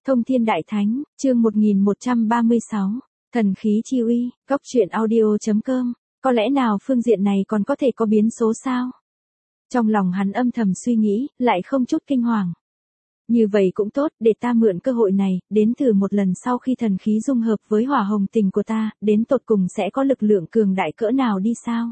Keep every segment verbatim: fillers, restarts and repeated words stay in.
Thông Thiên Đại Thánh, chương một nghìn một trăm ba mươi sáu, Thần khí chi uy, góc truyện audio chấm com, có lẽ nào phương diện này còn có thể có biến số sao? Trong lòng hắn âm thầm suy nghĩ, lại không chút kinh hoàng. Như vậy cũng tốt, để ta mượn cơ hội này, đến thử một lần sau khi thần khí dung hợp với hỏa hồng tình của ta, đến tột cùng sẽ có lực lượng cường đại cỡ nào đi sao?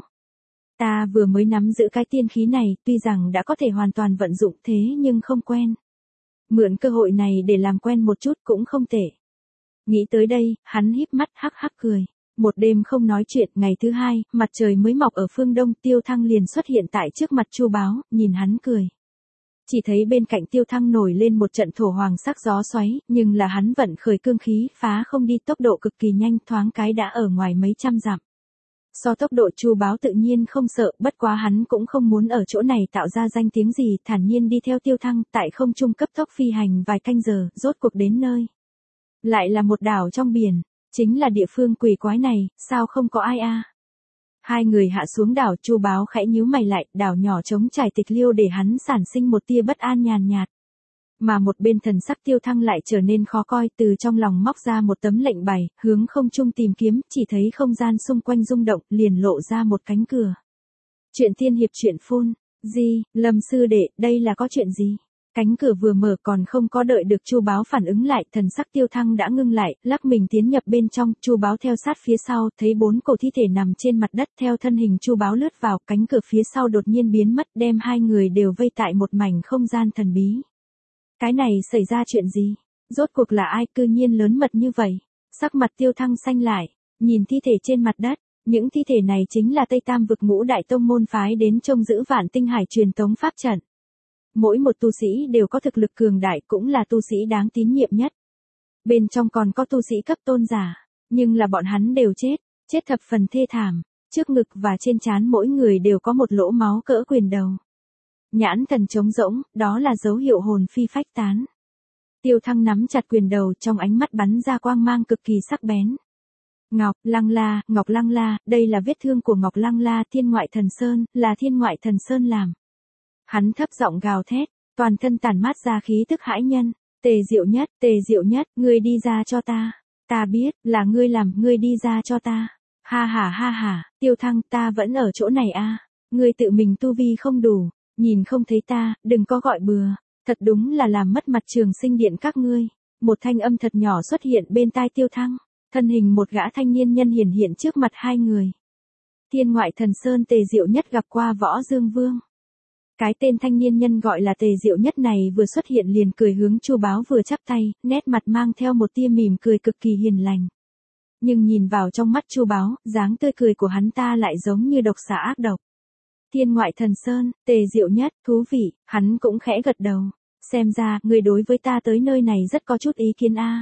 Ta vừa mới nắm giữ cái tiên khí này, tuy rằng đã có thể hoàn toàn vận dụng thế nhưng không quen. Mượn cơ hội này để làm quen một chút cũng không tệ. Nghĩ tới đây, hắn híp mắt hắc hắc cười. Một đêm không nói chuyện, ngày thứ hai, mặt trời mới mọc ở phương đông, Tiêu Thăng liền xuất hiện tại trước mặt Chu Báo, nhìn hắn cười. Chỉ thấy bên cạnh Tiêu Thăng nổi lên một trận thổ hoàng sắc gió xoáy, nhưng là hắn vận khởi cương khí, phá không đi, tốc độ cực kỳ nhanh, thoáng cái đã ở ngoài mấy trăm dặm. So tốc độ Chu Báo tự nhiên không sợ, bất quá hắn cũng không muốn ở chỗ này tạo ra danh tiếng gì, thản nhiên đi theo Tiêu Thăng, tại không trung cấp tốc phi hành vài canh giờ, rốt cuộc đến nơi. Lại là một đảo trong biển, chính là địa phương quỷ quái này, sao không có ai a? Hai người hạ xuống đảo, Chu Báo khẽ nhíu mày lại, đảo nhỏ trống trải tịch liêu để hắn sản sinh một tia bất an nhàn nhạt. Mà một bên thần sắc Tiêu Thăng lại trở nên khó coi, từ trong lòng móc ra một tấm lệnh bài, hướng không trung tìm kiếm, chỉ thấy không gian xung quanh rung động, liền lộ ra một cánh cửa. Chuyện tiên hiệp truyện phun, gì, Lâm sư đệ, đây là có chuyện gì? Cánh cửa vừa mở còn không có đợi được Chu Báo phản ứng lại, thần sắc Tiêu Thăng đã ngưng lại, lắc mình tiến nhập bên trong, Chu Báo theo sát phía sau, thấy bốn cổ thi thể nằm trên mặt đất, theo thân hình Chu Báo lướt vào, cánh cửa phía sau đột nhiên biến mất, đem hai người đều vây tại một mảnh không gian thần bí. Cái này xảy ra chuyện gì? Rốt cuộc là ai cư nhiên lớn mật như vậy? Sắc mặt Tiêu Thăng xanh lại, nhìn thi thể trên mặt đất, những thi thể này chính là Tây Tam vực ngũ đại tông môn phái đến trông giữ Vạn Tinh Hải truyền tống pháp trận. Mỗi một tu sĩ đều có thực lực cường đại, cũng là tu sĩ đáng tín nhiệm nhất. Bên trong còn có tu sĩ cấp tôn giả, nhưng là bọn hắn đều chết, chết thập phần thê thảm, trước ngực và trên trán mỗi người đều có một lỗ máu cỡ quyền đầu. Nhãn thần trống rỗng, đó là dấu hiệu hồn phi phách tán. Tiêu Thăng nắm chặt quyền đầu, trong ánh mắt bắn ra quang mang cực kỳ sắc bén. Ngọc Lăng La, Ngọc Lăng La, đây là vết thương của Ngọc Lăng La, Thiên Ngoại Thần Sơn, là Thiên Ngoại Thần Sơn làm. Hắn thấp giọng gào thét, toàn thân tản mát ra khí tức hãi nhân. Tề Diệu Nhất, Tề Diệu Nhất, ngươi đi ra cho ta. Ta biết, là ngươi làm, ngươi đi ra cho ta. Ha ha ha ha, Tiêu Thăng, ta vẫn ở chỗ này a. À. Ngươi tự mình tu vi không đủ, nhìn không thấy ta, đừng có gọi bừa. Thật đúng là làm mất mặt Trường Sinh Điện các ngươi. Một thanh âm thật nhỏ xuất hiện bên tai Tiêu Thăng, thân hình một gã thanh niên nhân hiển hiện trước mặt hai người. Thiên Ngoại Thần Sơn Tề Diệu Nhất gặp qua Võ Dương Vương. Cái tên thanh niên nhân gọi là Tề Diệu Nhất này vừa xuất hiện liền cười hướng Chu Báo vừa chắp tay, nét mặt mang theo một tia mỉm cười cực kỳ hiền lành. Nhưng nhìn vào trong mắt Chu Báo, dáng tươi cười của hắn ta lại giống như độc xà ác độc. Thiên Ngoại Thần Sơn, Tề Diệu Nhất, thú vị, hắn cũng khẽ gật đầu. Xem ra, người đối với ta tới nơi này rất có chút ý kiến a.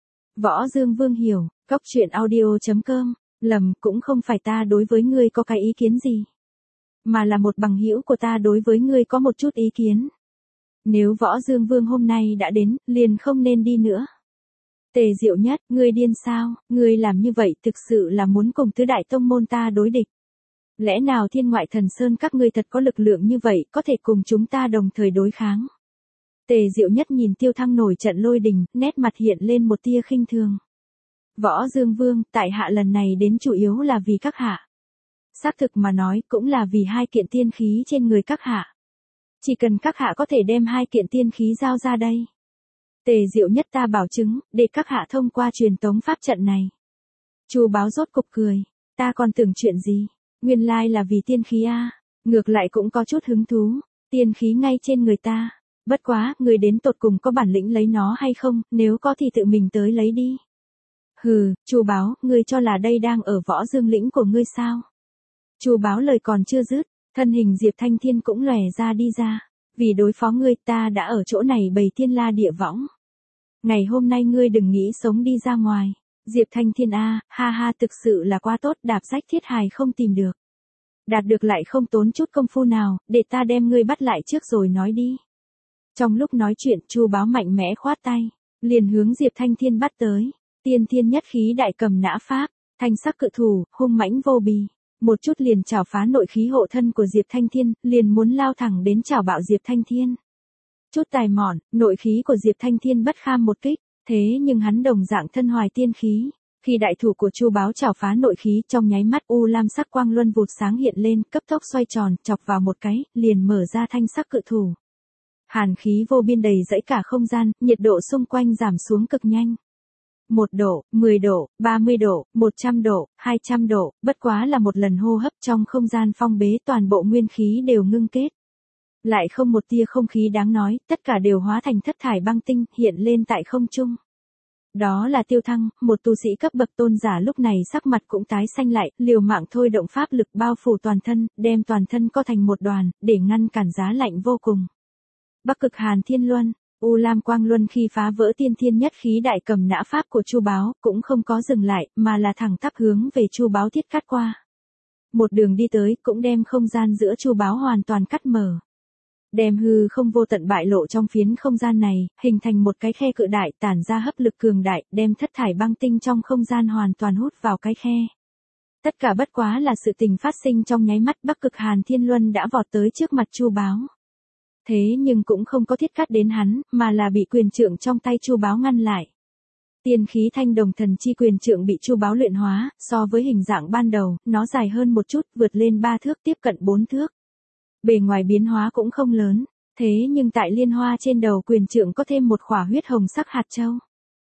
Võ Dương Vương hiểu, góc truyện audio chấm com, lầm, cũng không phải ta đối với ngươi có cái ý kiến gì. Mà là một bằng hữu của ta đối với ngươi có một chút ý kiến. Nếu Võ Dương Vương hôm nay đã đến, liền không nên đi nữa. Tề Diệu Nhất, ngươi điên sao, ngươi làm như vậy thực sự là muốn cùng tứ đại tông môn ta đối địch. Lẽ nào Thiên Ngoại Thần Sơn các ngươi thật có lực lượng như vậy, có thể cùng chúng ta đồng thời đối kháng? Tề Diệu Nhất nhìn Tiêu Thăng nổi trận lôi đình, nét mặt hiện lên một tia khinh thường. Võ Dương Vương, tại hạ lần này đến chủ yếu là vì các hạ. Xác thực mà nói, cũng là vì hai kiện tiên khí trên người các hạ. Chỉ cần các hạ có thể đem hai kiện tiên khí giao ra đây. Tề Diệu Nhất, ta bảo chứng, để các hạ thông qua truyền tống pháp trận này. Chu Báo rốt cục cười, ta còn tưởng chuyện gì, nguyên lai là vì tiên khí a, ngược lại cũng có chút hứng thú, tiên khí ngay trên người ta. Bất quá, người đến tột cùng có bản lĩnh lấy nó hay không, nếu có thì tự mình tới lấy đi. Hừ, Chu Báo, ngươi cho là đây đang ở Võ Dương lĩnh của ngươi sao? Chu Báo lời còn chưa dứt, thân hình Diệp Thanh Thiên cũng lòe ra đi ra. Vì đối phó ngươi, ta đã ở chỗ này bày thiên la địa võng. Ngày hôm nay ngươi đừng nghĩ sống đi ra ngoài. Diệp Thanh Thiên a, ha ha, thực sự là quá tốt, đạp rách thiết hài không tìm được. Đạt được lại không tốn chút công phu nào, để ta đem ngươi bắt lại trước rồi nói đi. Trong lúc nói chuyện, Chu Báo mạnh mẽ khoát tay, liền hướng Diệp Thanh Thiên bắt tới. Tiên Thiên Nhất Khí Đại Cầm Nã Pháp, thanh sắc cự thủ, hung mãnh vô bì. Một chút liền chảo phá nội khí hộ thân của Diệp Thanh Thiên, liền muốn lao thẳng đến chảo bạo Diệp Thanh Thiên. Chút tài mọn, nội khí của Diệp Thanh Thiên bất kham một kích, Thế nhưng hắn đồng dạng thân hoài tiên khí. Khi đại thủ của Chu Báo chảo phá nội khí, trong nháy mắt u lam sắc quang luân vụt sáng hiện lên, cấp tốc xoay tròn, chọc vào một cái, liền mở ra thanh sắc cự thủ. Hàn khí vô biên đầy dẫy cả không gian, nhiệt độ xung quanh giảm xuống cực nhanh. Một độ, mười độ, ba mươi độ, một trăm độ, hai trăm độ, bất quá là một lần hô hấp trong không gian phong bế, toàn bộ nguyên khí đều ngưng kết. Lại không một tia không khí đáng nói, tất cả đều hóa thành thất thải băng tinh, hiện lên tại không trung. Đó là Tiêu Thăng, một tu sĩ cấp bậc tôn giả, lúc này sắc mặt cũng tái xanh lại, liều mạng thôi động pháp lực bao phủ toàn thân, đem toàn thân co thành một đoàn, để ngăn cản giá lạnh vô cùng. Bắc Cực Hàn Thiên Luân, U Lam Quang Luân khi phá vỡ tiên thiên nhất khí đại cầm nã pháp của Chu Báo, cũng không có dừng lại, mà là thẳng tắp hướng về Chu Báo thiết cắt qua. Một đường đi tới, cũng đem không gian giữa Chu Báo hoàn toàn cắt mở. Đem hư không vô tận bại lộ trong phiến không gian này, hình thành một cái khe cự đại, tản ra hấp lực cường đại, đem thất thải băng tinh trong không gian hoàn toàn hút vào cái khe. Tất cả bất quá là sự tình phát sinh trong nháy mắt. Bắc Cực Hàn Thiên Luân đã vọt tới trước mặt Chu Báo. Thế nhưng cũng không có thiết cắt đến hắn, mà là bị quyền trượng trong tay Chu Báo ngăn lại. Tiên khí thanh đồng thần chi quyền trượng bị Chu Báo luyện hóa, so với hình dạng ban đầu, nó dài hơn một chút, vượt lên ba thước, tiếp cận bốn thước. Bề ngoài biến hóa cũng không lớn, thế nhưng tại liên hoa trên đầu quyền trượng có thêm một khỏa huyết hồng sắc hạt châu.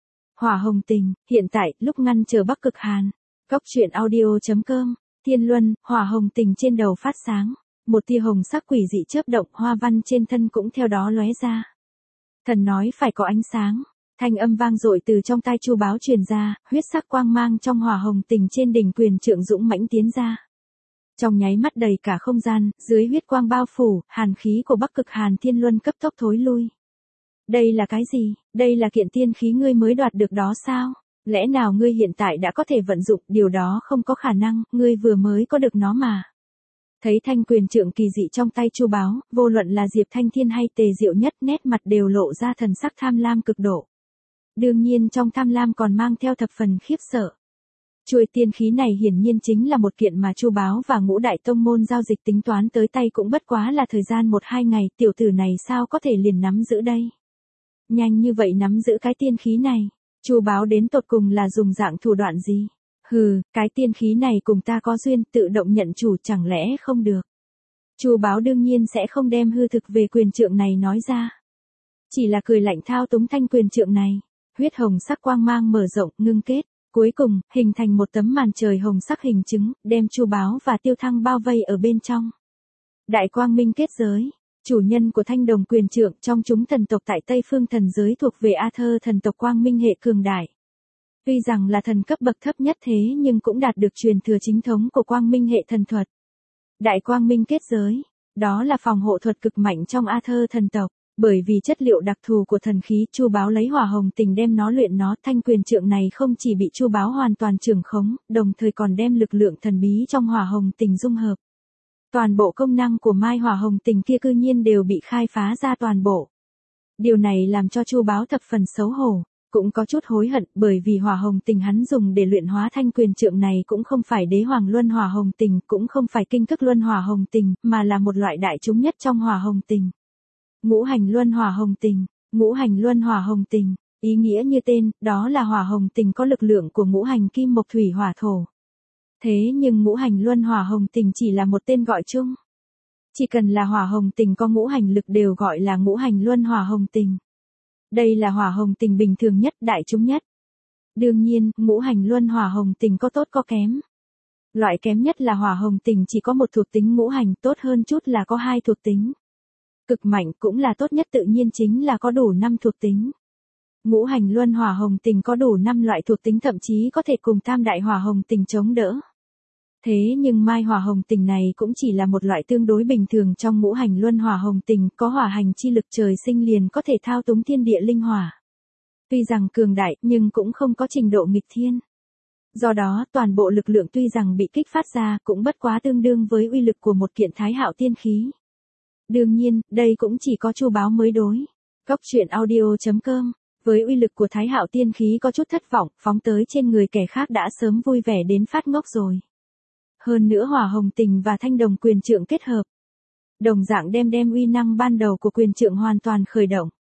Hỏa hồng tình, hiện tại, lúc ngăn trở Bắc Cực Hàn. Cốc truyện audio chấm com, Thiên Luân, hỏa hồng tình trên đầu phát sáng. Một tia hồng sắc quỷ dị chớp động, hoa văn trên thân cũng theo đó lóe ra. Thần nói phải có ánh sáng. Thanh âm vang dội từ trong tai Chu Báo truyền ra, huyết sắc quang mang trong hỏa hồng tình trên đỉnh quyền trượng dũng mãnh tiến ra. Trong nháy mắt đầy cả không gian, dưới huyết quang bao phủ, hàn khí của Bắc Cực Hàn Thiên Luân cấp tốc thối lui. Đây là cái gì? Đây là kiện tiên khí ngươi mới đoạt được đó sao? Lẽ nào ngươi hiện tại đã có thể vận dụng? Điều đó không có khả năng, ngươi vừa mới có được nó mà. Thấy thanh quyền trượng kỳ dị trong tay Chu Báo, vô luận là Diệp Thanh Thiên hay Tề Diệu Nhất, nét mặt đều lộ ra thần sắc tham lam cực độ. Đương nhiên trong tham lam còn mang theo thập phần khiếp sợ. Chuôi tiên khí này hiển nhiên chính là một kiện mà Chu Báo và Ngũ Đại Tông môn giao dịch tính toán tới tay, cũng bất quá là thời gian một hai ngày, tiểu tử này sao có thể liền nắm giữ đây? Nhanh như vậy nắm giữ cái tiên khí này, Chu Báo đến tột cùng là dùng dạng thủ đoạn gì? Hừ, cái tiên khí này cùng ta có duyên, tự động nhận chủ chẳng lẽ không được? Chu Báo đương nhiên sẽ không đem hư thực về quyền trượng này nói ra. Chỉ là cười lạnh thao túng thanh quyền trượng này, huyết hồng sắc quang mang mở rộng, ngưng kết. Cuối cùng, hình thành một tấm màn trời hồng sắc hình trứng, đem Chu Báo và Tiêu Thăng bao vây ở bên trong. Đại quang minh kết giới, chủ nhân của thanh đồng quyền trượng trong chúng thần tộc tại Tây Phương thần giới thuộc về A Thơ thần tộc quang minh hệ cường đại. Tuy rằng là thần cấp bậc thấp nhất thế nhưng cũng đạt được truyền thừa chính thống của quang minh hệ thần thuật. Đại quang minh kết giới, đó là phòng hộ thuật cực mạnh trong A Thơ thần tộc. Bởi vì chất liệu đặc thù của thần khí, Chu Báo lấy hỏa hồng tình đem nó luyện nó, thanh quyền trượng này không chỉ bị Chu Báo hoàn toàn trưởng khống, đồng thời còn đem lực lượng thần bí trong hỏa hồng tình dung hợp. Toàn bộ công năng của mai hỏa hồng tình kia cư nhiên đều bị khai phá ra toàn bộ. Điều này làm cho Chu Báo thập phần xấu hổ, cũng có chút hối hận, bởi vì hỏa hồng tình hắn dùng để luyện hóa thanh quyền trượng này cũng không phải đế hoàng luân hỏa hồng tình, cũng không phải kinh thức luân hỏa hồng tình, mà là một loại đại chúng nhất trong hỏa hồng tình. Ngũ hành luân hỏa hồng tình, ngũ hành luân hỏa hồng tình, ý nghĩa như tên, đó là hỏa hồng tình có lực lượng của ngũ hành kim mộc thủy hỏa thổ. Thế nhưng ngũ hành luân hỏa hồng tình chỉ là một tên gọi chung. Chỉ cần là hỏa hồng tình có ngũ hành lực đều gọi là ngũ hành luân hỏa hồng tình. Đây là hỏa hồng tình bình thường nhất, đại chúng nhất. Đương nhiên, ngũ hành luân hỏa hồng tình có tốt có kém. Loại kém nhất là hỏa hồng tình chỉ có một thuộc tính ngũ hành, tốt hơn chút là có hai thuộc tính. Cực mạnh cũng là tốt nhất tự nhiên chính là có đủ năm thuộc tính. Ngũ hành luân hỏa hồng tình có đủ năm loại thuộc tính, thậm chí có thể cùng tam đại hỏa hồng tình chống đỡ. Thế nhưng mai hỏa hồng tình này cũng chỉ là một loại tương đối bình thường trong ngũ hành luân hỏa hồng tình, có hỏa hành chi lực trời sinh liền có thể thao túng thiên địa linh hỏa. Tuy rằng cường đại nhưng cũng không có trình độ nghịch thiên. Do đó toàn bộ lực lượng tuy rằng bị kích phát ra cũng bất quá tương đương với uy lực của một kiện thái hạo tiên khí. Đương nhiên, đây cũng chỉ có Chu Báo mới đối. Cốc truyện audio chấm com, với uy lực của thái hạo tiên khí có chút thất vọng, phóng tới trên người kẻ khác đã sớm vui vẻ đến phát ngốc rồi. Hơn nữa hỏa hồng tình và thanh đồng quyền trượng kết hợp. Đồng dạng đem đem uy năng ban đầu của quyền trượng hoàn toàn khởi động.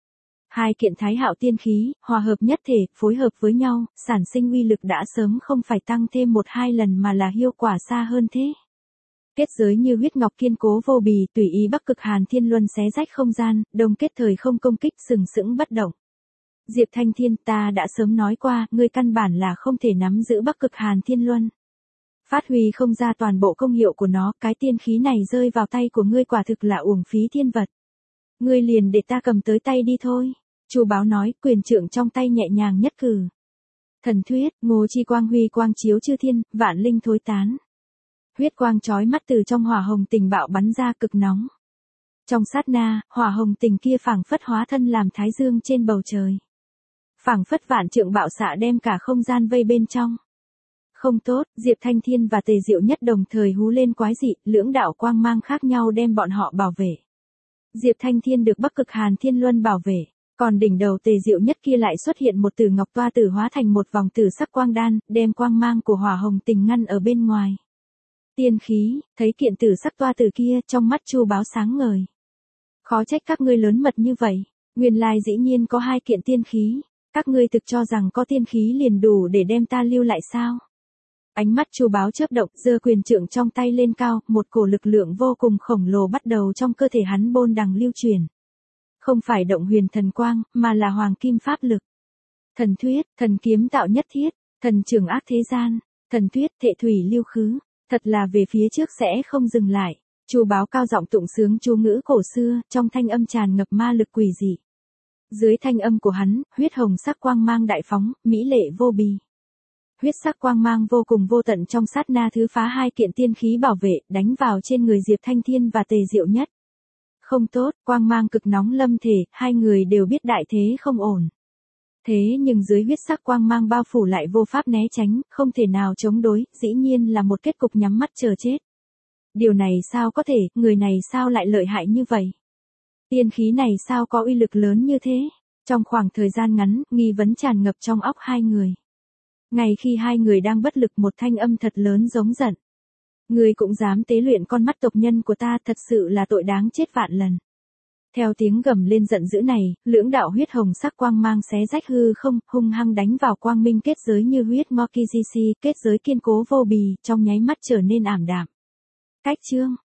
Hai kiện thái hạo tiên khí, hòa hợp nhất thể, phối hợp với nhau, sản sinh uy lực đã sớm không phải tăng thêm một hai lần mà là hiệu quả xa hơn thế. Kết giới như huyết ngọc kiên cố vô bì, tùy ý Bắc Cực Hàn Thiên Luân xé rách không gian, đồng kết thời không công kích, sừng sững bất động. Diệp Thanh Thiên, ta đã sớm nói qua, ngươi căn bản là không thể nắm giữ Bắc Cực Hàn Thiên Luân. Phát huy không ra toàn bộ công hiệu của nó, cái tiên khí này rơi vào tay của ngươi quả thực là uổng phí thiên vật. Ngươi liền để ta cầm tới tay đi thôi. Chu Báo nói, quyền trượng trong tay nhẹ nhàng nhất cử. Thần thuyết, ngô chi quang huy quang chiếu chư thiên, vạn linh thối tán. Huyết quang chói mắt từ trong hỏa hồng tình bạo bắn ra cực nóng. Trong sát na, hỏa hồng tình kia phảng phất hóa thân làm thái dương trên bầu trời. Phảng phất vạn trượng bạo xạ đem cả không gian vây bên trong. Không tốt, Diệp Thanh Thiên và Tề Diệu Nhất đồng thời hú lên quái dị, lưỡng đạo quang mang khác nhau đem bọn họ bảo vệ. Diệp Thanh Thiên được Bắc Cực Hàn Thiên Luân bảo vệ, còn đỉnh đầu Tề Diệu Nhất kia lại xuất hiện một tử ngọc toa tử hóa thành một vòng tử sắc quang đan, đem quang mang của hỏa hồng tình ngăn ở bên ngoài. Tiên khí, thấy kiện tử sắc toa tử kia, trong mắt Chu Báo sáng ngời. Khó trách các ngươi lớn mật như vậy, nguyên lai dĩ nhiên có hai kiện tiên khí, các ngươi thực cho rằng có tiên khí liền đủ để đem ta lưu lại sao? Ánh mắt Chu Báo chớp động, giơ quyền trượng trong tay lên cao, một cổ lực lượng vô cùng khổng lồ bắt đầu trong cơ thể hắn bôn đằng lưu truyền. Không phải động huyền thần quang, mà là hoàng kim pháp lực. Thần thuyết, thần kiếm tạo nhất thiết, thần trường ác thế gian, thần thuyết thệ thủy lưu khứ, thật là về phía trước sẽ không dừng lại. Chu Báo cao giọng tụng sướng chú ngữ cổ xưa, trong thanh âm tràn ngập ma lực quỷ dị. Dưới thanh âm của hắn, huyết hồng sắc quang mang đại phóng, mỹ lệ vô bì. Huyết sắc quang mang vô cùng vô tận trong sát na thứ phá hai kiện tiên khí bảo vệ, đánh vào trên người Diệp Thanh Thiên và Tề Diệu Nhất. Không tốt, quang mang cực nóng lâm thể, hai người đều biết đại thế không ổn. Thế nhưng dưới huyết sắc quang mang bao phủ lại vô pháp né tránh, không thể nào chống đối, dĩ nhiên là một kết cục nhắm mắt chờ chết. Điều này sao có thể, người này sao lại lợi hại như vậy? Tiên khí này sao có uy lực lớn như thế? Trong khoảng thời gian ngắn, nghi vấn tràn ngập trong óc hai người. Ngay khi hai người đang bất lực, một thanh âm thật lớn giống giận. Ngươi cũng dám tế luyện con mắt tộc nhân của ta, thật sự là tội đáng chết vạn lần. Theo tiếng gầm lên giận dữ này, lưỡng đạo huyết hồng sắc quang mang xé rách hư không, hung hăng đánh vào quang minh kết giới như huyết Mokijishi, kết giới kiên cố vô bì, trong nháy mắt trở nên ảm đạm. Cách chương